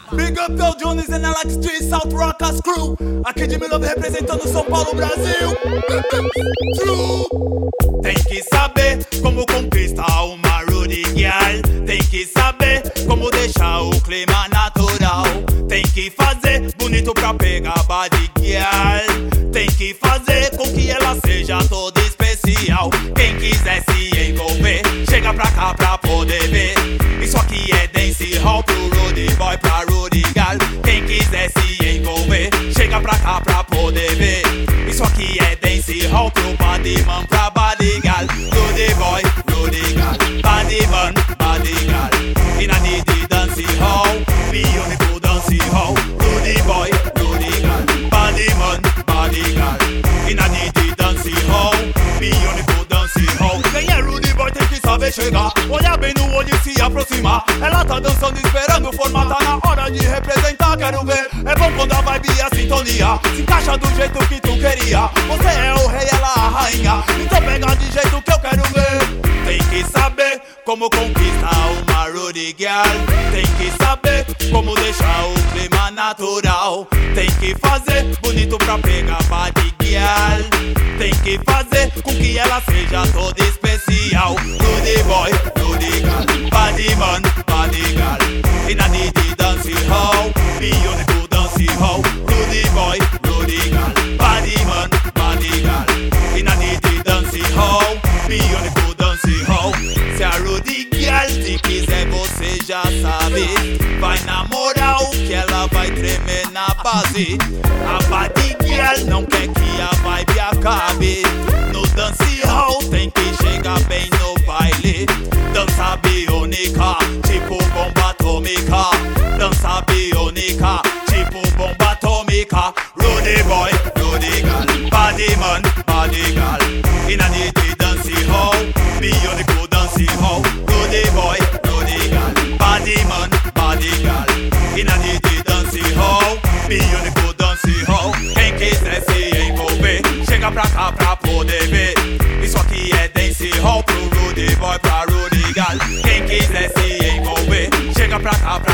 Big up Del Jones and Alex Street, South Rockers Crew. Aqui de Milove representando São Paulo, Brasil. True. Tem que saber como conquistar uma Rudy Girl. Tem que saber como deixar o clima natural. Tem que fazer bonito pra pegar body girl. Tem que fazer com que ela seja toda especial. Quem quiser se envolver, chega pra cá pra poder ver. Isso aqui é dance hall pro Rudy Boy, pra Rudy Girl. Quem quiser se envolver, chega pra cá pra poder ver. Isso aqui é dance hall pro body man, pra body girl. Rudy Boy, Rudy Girl, body man, body girl. Inna the dance hall, be único dance hall. Rudy Boy, Rudy Girl, body man, body girl. Inna the dance hall, be único dance hall. Quem é Rudy Boy tem que saber chegar, olhar bem no olho e se aproximar. Ela tá dançando esperando formar, tá na hora de representar, quero ver. É bom quando a vibe e a sintonia se encaixa do jeito que tu queria. Você é o rei, ela a rainha, então pega de jeito que eu quero ver. Tem que saber como conquistar uma Rudy Girl. Tem que saber como deixar o clima natural. Tem que fazer bonito pra pegar body girl. Tem que fazer com que ela seja toda especial. Rudy Boy, Rudy Girl, body man, body girl. Inna the dance hall, be único dance hall. Rudy Boy, Rudy Girl, body man, body girl. Inna the dance hall, be único dance hall. Se a Rudy Girl te quiser, você já sabe. Vai na moral que ela vai tremer na base. A body girl não quer que a vibe acabe. No dance hall tem que chegar bem no baile. Dança biônica, tipo bomba atômica. Dança biônica, tipo bomba atômica. Rudy Boy, Rudy Girl, body man, body girl. Inna the dance hall, biônico dance hall. Rudy Boy, Rudy Girl, body man, body girl. Inna the dance hall, biônico dance hall. Quem quiser se envolver, chega pra cá pra poder ver. Isso aqui é dance hall pro Rudy Boy, pra Rudy Girl. Quem quiser se envolver, chega pra cá pra